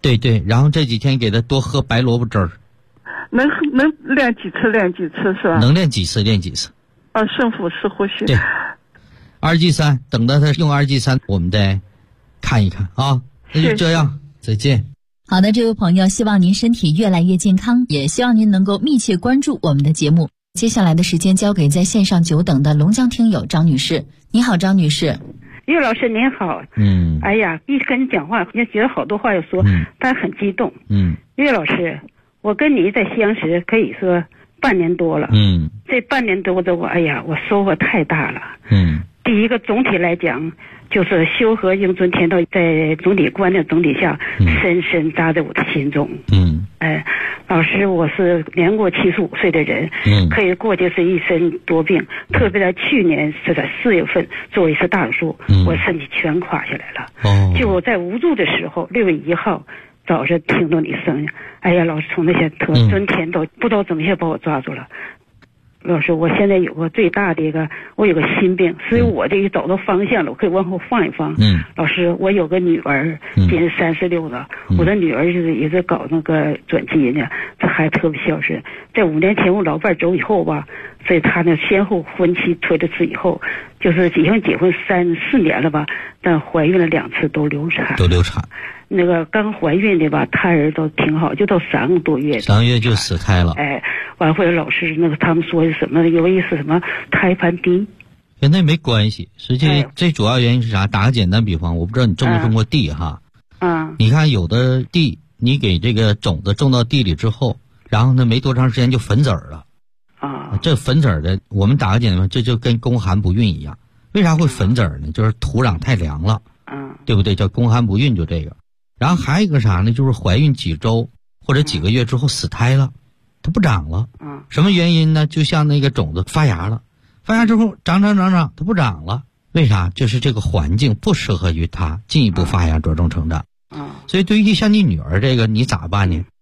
对对，然后这几天给他多喝白萝卜汁儿。
能练几次是吧？
能练几次练几次。
深腹式呼吸。
对。2G3，等到他用2G3，我们再看一看啊。那就这样，再见。
好的，这位朋友，希望您身体越来越健康，也希望您能够密切关注我们的节目。接下来的时间交给在线上久等的龙江听友张女士。你好，张女士。
岳老师您好。哎呀，一跟你讲话也觉得好多话要说，但很激动。岳老师，我跟你在相识可以说半年多了。这半年多的我收获太大了。第一个总体来讲，就是修和英尊天道在总体观念总体下，深深扎在我的心中。老师，我是年过75岁的人，可以过去是一身多病，特别在去年是在4月份做一次大手术，我身体全垮下来了。就我在无助的时候，6月1号早上听到你声音，老师从那些特尊天道不知道怎么也把我抓住了。老师，我现在有个最大的我有个心病，所以我这一找到方向了，我可以往后放一放。老师，我有个女儿，今年36了，我的女儿也是搞那个转基因呢，这孩子特别孝顺。在5年前我老伴走以后吧，所以她呢先后婚期推了次以后，就是已经结婚3、4年了吧，但怀孕了2次都流产。那个刚怀孕的吧，胎儿都挺好，就到3个多月
，3个月就死胎了。
完后来老师他们说什么有意思什么胎盘低，
跟那没关系。实际最主要原因是啥？打个简单比方，我不知道你种没种过地哈。你看有的地，你给这个种子种到地里之后，然后呢没多长时间就粉籽儿了。这粉籽儿的，我们打个简单，这就跟宫寒不孕一样。为啥会粉籽儿呢？就是土壤太凉了。对不对？叫宫寒不孕，就这个。然后还有一个啥呢？就是怀孕几周或者几个月之后死胎了，它不长了。什么原因呢？就像那个种子发芽了，发芽之后长，它不长了。为啥？就是这个环境不适合于它进一步发芽茁壮成长。所以对于像你女儿这个，你咋办呢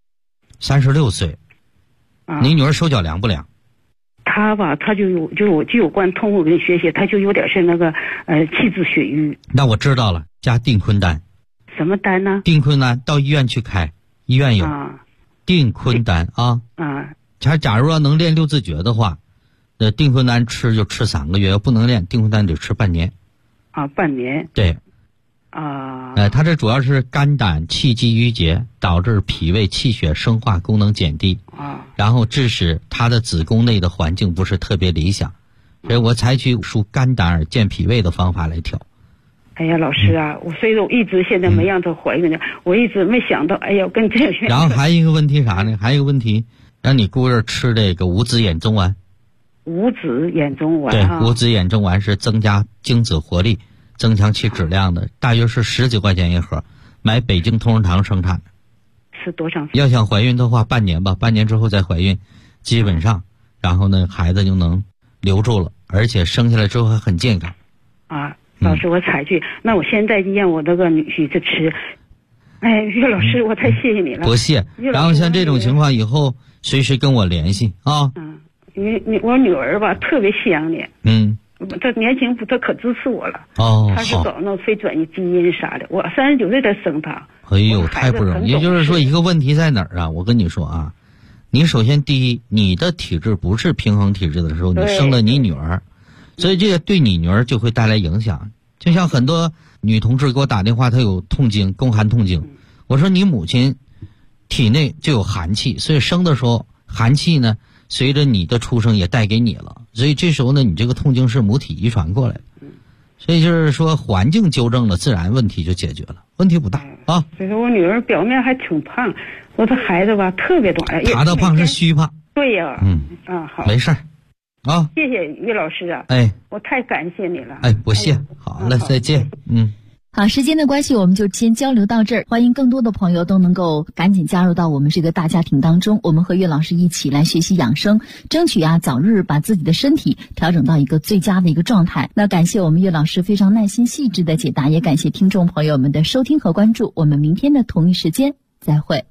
？36岁，你女儿手脚凉不凉？
她吧，她就有关通过跟学习，她就有点是那个气滞血瘀。
那我知道了，加定坤丹。
什么丹呢？
定坤丹到医院去开，医院有。定坤丹啊。假如要能练6字诀的话，定坤丹吃就吃3个月，要不能练定坤丹得吃半年。
半年。
对。它这主要是肝胆气机郁结，导致脾胃气血生化功能减低。然后致使他的子宫内的环境不是特别理想，所以我采取疏肝胆而健脾胃的方法来调。
老师啊，所以说我一直现在没让她怀孕呢，我一直没想到，跟这个。
然后还有一个问题啥呢？还有一个问题，让你姑爷吃这个五子衍宗丸。
五子衍宗丸。
对，五子衍宗丸是增加精子活力、增强其质量的，大约是10几块钱一盒，买北京同仁堂生产。
是多长时
间？要想怀孕的话，半年吧，半年之后再怀孕，基本上，然后呢，孩子就能留住了，而且生下来之后还很健康。
老师，我采取，那我现在就让我那个女婿去吃。岳老师，我太谢谢你了。
不谢。然后像这种情况以后随时跟我联系啊。
我女儿吧特别想你。她年轻她可支持我了。她是搞那非转移基因啥的，我39岁才生她。
太不容易。也就是说一个问题在哪儿啊？我跟你说啊，你首先第一，你的体质不是平衡体质的时候，你生了你女儿。所以这个对你女儿就会带来影响，就像很多女同志给我打电话，她有痛经，宫寒痛经。我说你母亲体内就有寒气，所以生的时候寒气呢，随着你的出生也带给你了，所以这时候呢，你这个痛经是母体遗传过来的。所以就是说环境纠正了，自然问题就解决了，问题不大啊。
所以说我女儿表面还挺胖，我这孩子吧特别短。
她的胖是虚胖。
对呀。好。
没事儿。
谢谢岳老师啊！我太感谢你了。
不谢。好了，再见。
好，时间的关系，我们就先交流到这儿。欢迎更多的朋友都能够赶紧加入到我们这个大家庭当中，我们和岳老师一起来学习养生，争取早日把自己的身体调整到一个最佳的一个状态。那感谢我们岳老师非常耐心细致的解答，也感谢听众朋友们的收听和关注。我们明天的同一时间再会。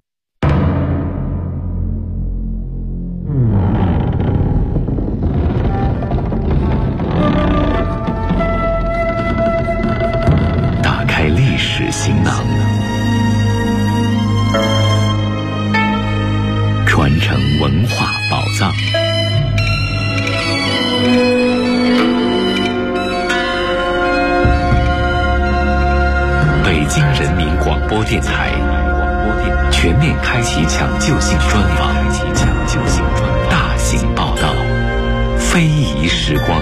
历史行囊，
京人民广播电台全面开启抢救性专访，大型报道，非遗时光。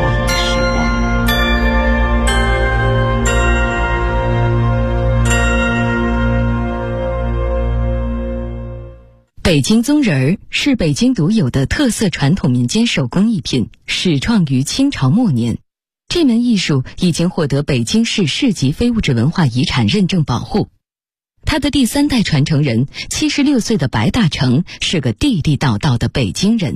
北京宗人儿是北京独有的特色传统民间手工艺品，始创于清朝末年。这门艺术已经获得北京市市级非物质文化遗产认证保护。他的第3代传承人76岁的白大成是个地地道道的北京人。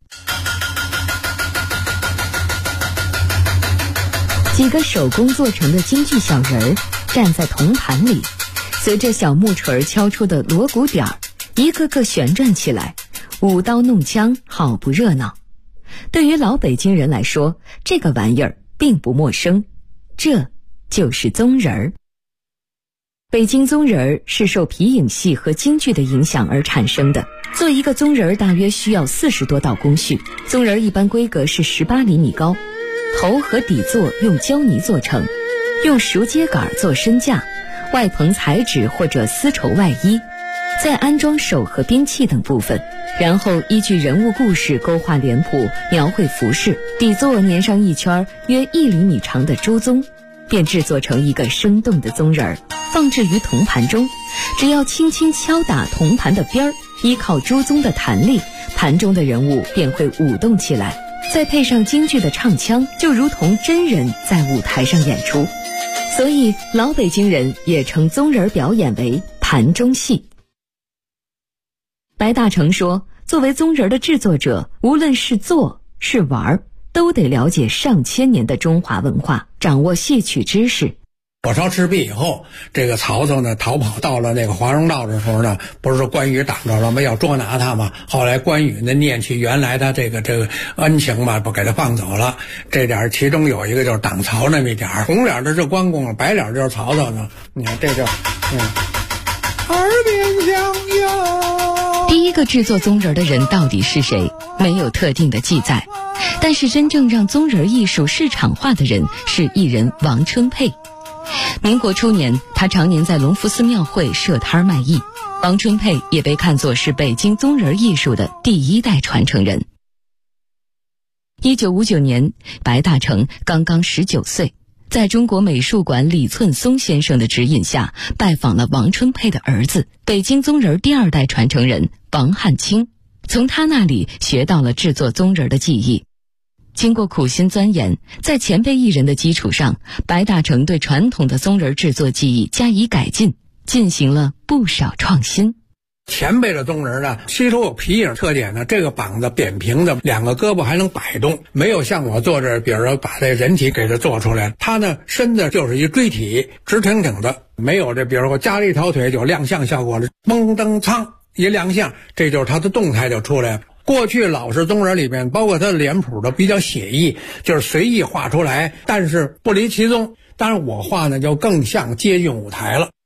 几个手工做成的京剧小人儿站在铜盘里，随着小木锤敲出的锣鼓点儿，一个个旋转起来，舞刀弄枪，好不热闹。对于老北京人来说，这个玩意儿并不陌生，这就是宗人儿。北京宗人儿是受皮影戏和京剧的影响而产生的。做一个宗人儿大约需要40多道工序，宗人儿一般规格是18厘米高，头和底座用胶泥做成，用熟秸秆做身架，外棚彩纸或者丝绸外衣，再安装手和兵器等部分，然后依据人物故事勾画脸谱，描绘服饰，底座粘上一圈约1厘米长的猪鬃，便制作成一个生动的宗人儿，放置于铜盘中。只要轻轻敲打铜盘的边儿，依靠猪鬃的弹力，盘中的人物便会舞动起来，再配上京剧的唱腔，就如同真人在舞台上演出。所以老北京人也称宗人表演为盘中戏。白大成说，作为宗人的制作者，无论是做是玩，都得了解上千年的中华文化，掌握戏曲知识。
火烧赤壁以后，这个曹操呢逃跑到了那个华容道的时候呢，不是说关羽挡着了吗？要捉拿他嘛。后来关羽呢念起原来他这个恩情嘛，不给他放走了。这点其中有一个就是挡曹那么一点，红脸的是关公，白脸就是曹操呢。你看这就耳边响哟。
第一个制作宗人的人到底是谁？没有特定的记载。但是真正让宗人艺术市场化的人是艺人王春佩。民国初年，他常年在隆福寺庙会设摊卖艺。王春佩也被看作是北京宗人艺术的第1代传承人。1959年，白大成刚刚19岁，在中国美术馆李寸松先生的指引下，拜访了王春佩的儿子，北京宗人第2代传承人王汉卿，从他那里学到了制作宗人的技艺。经过苦心钻研，在前辈艺人的基础上，白大成对传统的宗人制作技艺加以改进，进行了不少创新。
前辈的宗人呢，吸收有皮影特点呢，这个膀子扁平的，2个胳膊还能摆动，没有像我做这，比如说把这人体给它做出来，它呢身子就是一锥体，直挺挺的，没有这比如说加了一条腿就亮相效果了，嘣噔噌一亮相，这就是它的动态就出来了。过去老式宗人里面，包括他的脸谱都比较写意，就是随意画出来，但是不离其宗。当然我画呢就更像接近舞台了。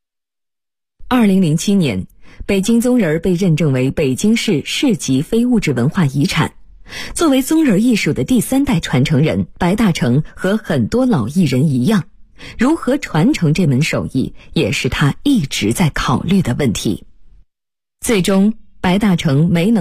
2007年，北京宗人被认证为北京市市级非物质文化遗产。作为宗人艺术的第3代传承人，白大成和很多老艺人一样，如何传承这门手艺，也是他一直在考虑的问题。最终，白大成没能